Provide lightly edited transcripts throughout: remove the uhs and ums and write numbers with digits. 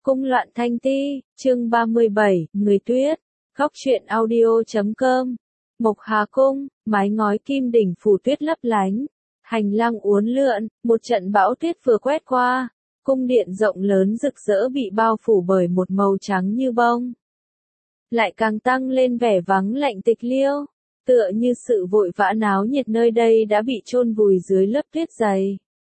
Cung loạn thanh ti, chương 37, người tuyết, góc truyện audio.com. Mộc Hà Cung, mái ngói kim đỉnh phủ tuyết lấp lánh, hành lang uốn lượn, một trận bão tuyết vừa quét qua, cung điện rộng lớn rực rỡ bị bao phủ bởi một màu trắng như bông. Lại càng tăng lên vẻ vắng lạnh tịch liêu, tựa như sự vội vã náo nhiệt nơi đây đã bị chôn vùi dưới lớp tuyết dày.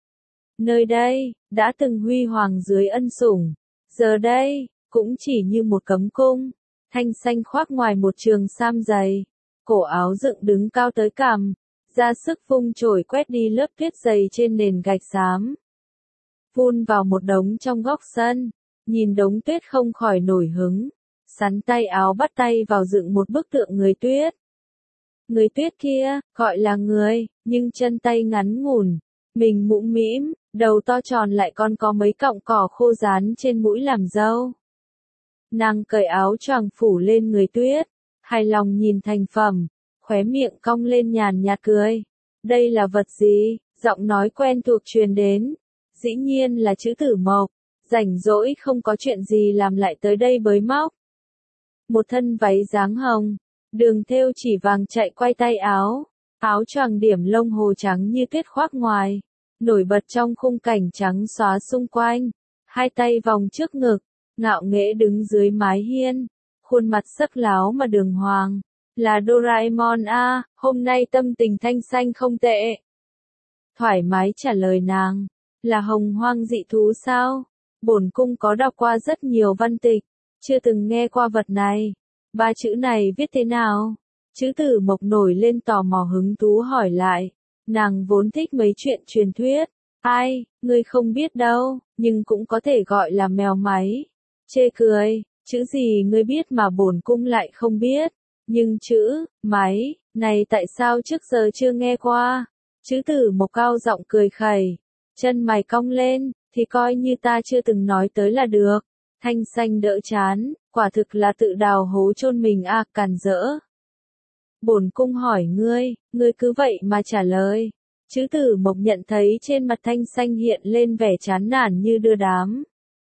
Nơi đây, đã từng huy hoàng dưới ân sủng, giờ đây, cũng chỉ như một cấm cung, thanh xanh khoác ngoài một trường sam dày, cổ áo dựng đứng cao tới cằm, ra sức vung chổi quét đi lớp tuyết dày trên nền gạch xám. Vun vào một đống trong góc sân, nhìn đống tuyết không khỏi nổi hứng, sắn tay áo bắt tay vào dựng một bức tượng người tuyết. Người tuyết kia, gọi là người, nhưng chân tay ngắn ngủn, mình mũm mĩm, đầu to tròn lại còn có mấy cọng cỏ khô dán trên mũi làm dâu. Nàng cởi áo choàng phủ lên người tuyết, hài lòng nhìn thành phẩm, khóe miệng cong lên nhàn nhạt cười. Đây là vật gì? Giọng nói quen thuộc truyền đến. Dĩ nhiên là chữ Tử Mộc, rảnh rỗi không có chuyện gì làm lại tới đây bới móc. Một thân váy dáng hồng, đường thêu chỉ vàng chạy quay tay áo, áo choàng điểm lông hồ trắng như tuyết khoác ngoài, nổi bật trong khung cảnh trắng xóa xung quanh, hai tay vòng trước ngực, ngạo nghễ đứng dưới mái hiên, khuôn mặt sắc láo mà đường hoàng, là Doraemon a, hôm nay tâm tình thanh xanh không tệ. Thoải mái trả lời nàng, là hồng hoang dị thú sao? Bổn cung có đọc qua rất nhiều văn tịch, chưa từng nghe qua vật này. Ba chữ này viết thế nào? Chữ Tử Mộc nổi lên tò mò hứng thú hỏi lại. Nàng vốn thích mấy chuyện truyền thuyết. Ai, ngươi không biết đâu, nhưng cũng có thể gọi là mèo máy. Chê cười, chữ gì ngươi biết mà bổn cung lại không biết. Nhưng chữ, máy, này tại sao trước giờ chưa nghe qua? Chữ Tử Mộc cao giọng cười khẩy, chân mày cong lên, thì coi như ta chưa từng nói tới là được. Thanh xanh đỡ chán, quả thực là tự đào hố chôn mình a, càn rỡ. Bổn cung hỏi ngươi cứ vậy mà trả lời. Chữ Tử Mộc nhận thấy trên mặt thanh xanh hiện lên vẻ chán nản như đưa đám.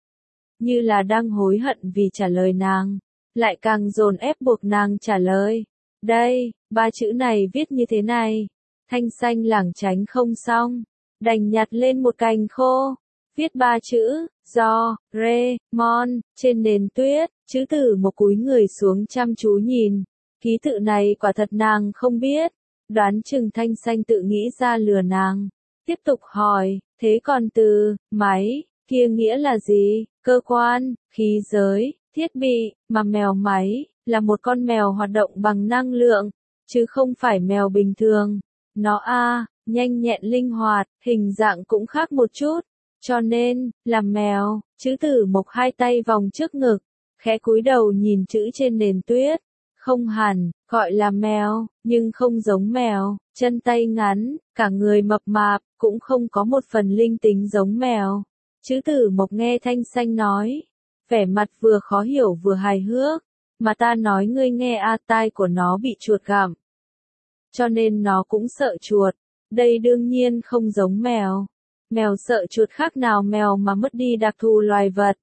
Như là đang hối hận vì trả lời nàng, lại càng dồn ép buộc nàng trả lời. Đây, ba chữ này viết như thế này. Thanh xanh lảng tránh không xong, đành nhặt lên một cành khô, viết ba chữ, do, re, mon, trên nền tuyết. Chữ Tử Mộc cúi người xuống chăm chú nhìn. Ký tự này quả thật nàng không biết, đoán chừng thanh xanh tự nghĩ ra lừa nàng. Tiếp tục hỏi, thế còn từ, máy, kia nghĩa là gì? Cơ quan, khí giới, thiết bị, mà mèo máy, là một con mèo hoạt động bằng năng lượng, chứ không phải mèo bình thường. Nó nhanh nhẹn linh hoạt, hình dạng cũng khác một chút, cho nên, là mèo. Chữ Tử Mộc hai tay vòng trước ngực, khẽ cúi đầu nhìn chữ trên nền tuyết. Không hẳn, gọi là mèo, nhưng không giống mèo, chân tay ngắn, cả người mập mạp, cũng không có một phần linh tính giống mèo. Chữ Tử Mộc nghe thanh xanh nói, vẻ mặt vừa khó hiểu vừa hài hước, mà ta nói ngươi nghe tai của nó bị chuột gặm. Cho nên nó cũng sợ chuột, đây đương nhiên không giống mèo. Mèo sợ chuột khác nào mèo mà mất đi đặc thù loài vật.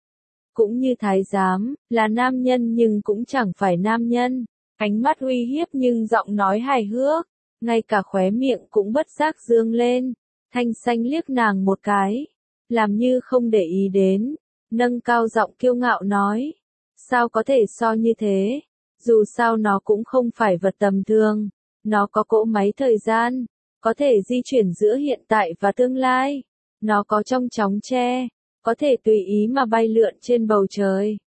Cũng như thái giám, là nam nhân nhưng cũng chẳng phải nam nhân. Ánh mắt uy hiếp nhưng giọng nói hài hước, ngay cả khóe miệng cũng bất giác dương lên. Thanh xanh liếc nàng một cái, làm như không để ý đến, nâng cao giọng kiêu ngạo nói. Sao có thể so như thế? Dù sao nó cũng không phải vật tầm thường. Nó có cỗ máy thời gian, có thể di chuyển giữa hiện tại và tương lai. Nó có trong chóng tre, có thể tùy ý mà bay lượn trên bầu trời.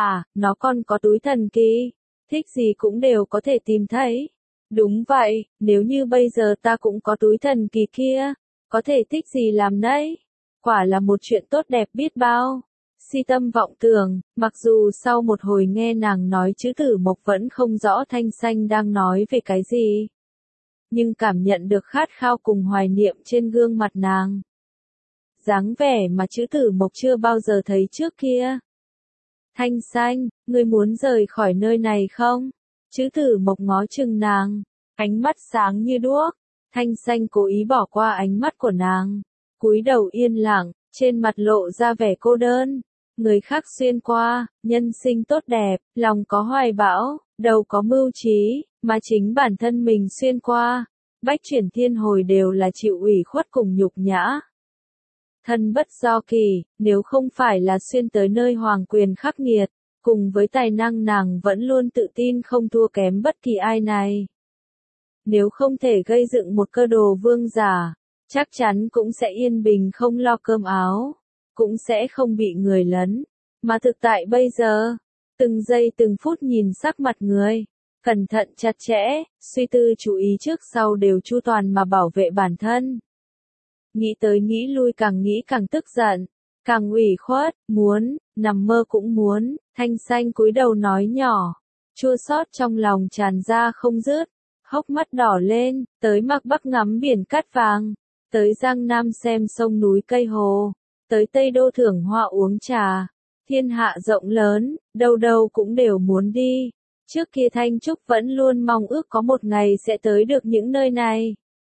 Nó còn có túi thần kỳ, thích gì cũng đều có thể tìm thấy. Đúng vậy, nếu như bây giờ ta cũng có túi thần kỳ kia, có thể thích gì làm nấy. Quả là một chuyện tốt đẹp biết bao. Si tâm vọng tưởng, mặc dù sau một hồi nghe nàng nói chữ Tử Mộc vẫn không rõ thanh xanh đang nói về cái gì. Nhưng cảm nhận được khát khao cùng hoài niệm trên gương mặt nàng. Dáng vẻ mà chữ Tử Mộc chưa bao giờ thấy trước kia. Thanh xanh, ngươi muốn rời khỏi nơi này không? Chữ Tử Mộc ngó chừng nàng, ánh mắt sáng như đuốc. Thanh xanh cố ý bỏ qua ánh mắt của nàng, cúi đầu yên lặng, trên mặt lộ ra vẻ cô đơn. người khác xuyên qua, nhân sinh tốt đẹp, lòng có hoài bão, đầu có mưu trí, mà chính bản thân mình xuyên qua, bách chuyển thiên hồi đều là chịu ủy khuất cùng nhục nhã. Thân bất do kỳ, nếu không phải là xuyên tới nơi hoàng quyền khắc nghiệt, cùng với tài năng nàng vẫn luôn tự tin không thua kém bất kỳ ai này. Nếu không thể gây dựng một cơ đồ vương giả, chắc chắn cũng sẽ yên bình không lo cơm áo, cũng sẽ không bị người lấn. Mà thực tại bây giờ, từng giây từng phút nhìn sắc mặt người, cẩn thận chặt chẽ, suy tư chú ý trước sau đều chu toàn mà bảo vệ bản thân. Nghĩ tới nghĩ lui càng nghĩ càng tức giận, càng ủy khuất, muốn, nằm mơ cũng muốn, Thanh Xanh cúi đầu nói nhỏ, chua xót trong lòng tràn ra không dứt, hốc mắt đỏ lên, tới Mạc Bắc ngắm biển cát vàng, tới Giang Nam xem sông núi cây hồ, tới Tây Đô thưởng hoa uống trà, thiên hạ rộng lớn, đâu đâu cũng đều muốn đi. Trước kia Thanh Trúc vẫn luôn mong ước có một ngày sẽ tới được những nơi này.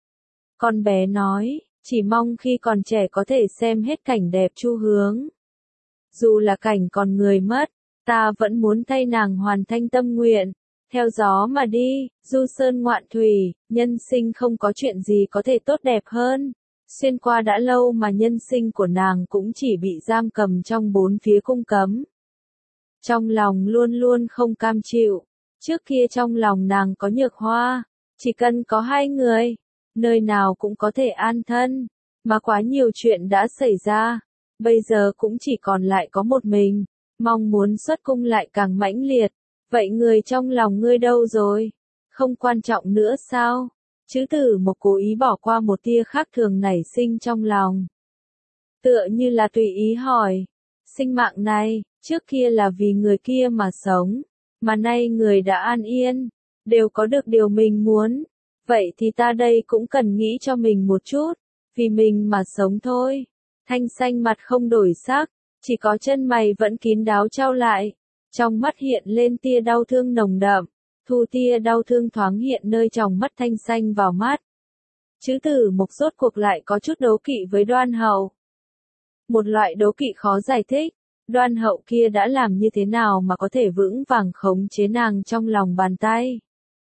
Con bé nói, chỉ mong khi còn trẻ có thể xem hết cảnh đẹp chu hướng. Dù là cảnh còn người mất, ta vẫn muốn thay nàng hoàn thành tâm nguyện. Theo gió mà đi, du sơn ngoạn thủy, nhân sinh không có chuyện gì có thể tốt đẹp hơn. Xuyên qua đã lâu mà nhân sinh của nàng cũng chỉ bị giam cầm trong bốn phía cung cấm. Trong lòng luôn luôn không cam chịu. Trước kia trong lòng nàng có Nhược Hoa, chỉ cần có hai người, nơi nào cũng có thể an thân. Mà quá nhiều chuyện đã xảy ra, bây giờ cũng chỉ còn lại có một mình, mong muốn xuất cung lại càng mãnh liệt. Vậy người trong lòng ngươi đâu rồi? Không quan trọng nữa sao? Chữ Tử Mộc cố ý bỏ qua một tia khác thường nảy sinh trong lòng. Tựa như là tùy ý hỏi, sinh mạng này, trước kia là vì người kia mà sống, mà nay người đã an yên, đều có được điều mình muốn. Vậy thì ta đây cũng cần nghĩ cho mình một chút, vì mình mà sống thôi. Thanh Xanh mặt không đổi sắc, chỉ có chân mày vẫn kín đáo trao lại. Trong mắt hiện lên tia đau thương nồng đậm, thu tia đau thương thoáng hiện nơi tròng mắt Thanh Xanh vào mắt. Chữ Tử Mộc rốt cuộc lại có chút đố kỵ với Đoan Hậu. Một loại đố kỵ khó giải thích, Đoan Hậu kia đã làm như thế nào mà có thể vững vàng khống chế nàng trong lòng bàn tay.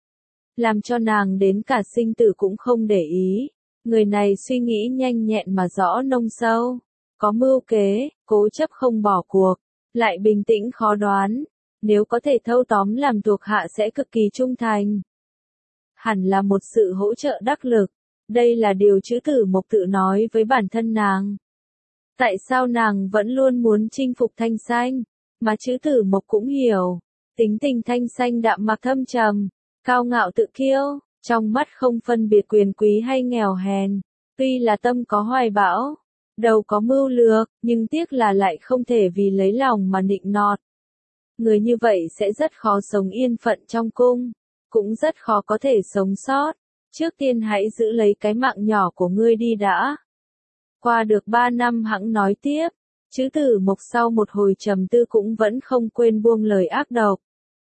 Làm cho nàng đến cả sinh tử cũng không để ý, người này suy nghĩ nhanh nhẹn mà rõ nông sâu, có mưu kế, cố chấp không bỏ cuộc. Lại bình tĩnh khó đoán, nếu có thể thâu tóm làm thuộc hạ sẽ cực kỳ trung thành. Hẳn là một sự hỗ trợ đắc lực, đây là điều Chữ Tử Mộc tự nói với bản thân nàng. Tại sao nàng vẫn luôn muốn chinh phục Thanh Xanh, mà Chữ Tử Mộc cũng hiểu, tính tình Thanh Xanh đạm mạc thâm trầm, cao ngạo tự kiêu, trong mắt không phân biệt quyền quý hay nghèo hèn, tuy là tâm có hoài bão. Đầu có mưu lược, nhưng tiếc là lại không thể vì lấy lòng mà nịnh nọt. Người như vậy sẽ rất khó sống yên phận trong cung, cũng rất khó có thể sống sót. Trước tiên hãy giữ lấy cái mạng nhỏ của ngươi đi đã. Qua được 3 năm hẵng nói tiếp, Chữ Tử Mộc sau một hồi trầm tư cũng vẫn không quên buông lời ác độc.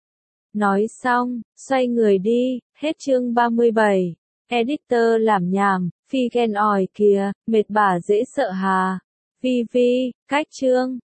Nói xong, xoay người đi, hết chương 37. Editor làm nhảm, phi ghen ỏi kìa, mệt bà dễ sợ hà. Vi, cách chương.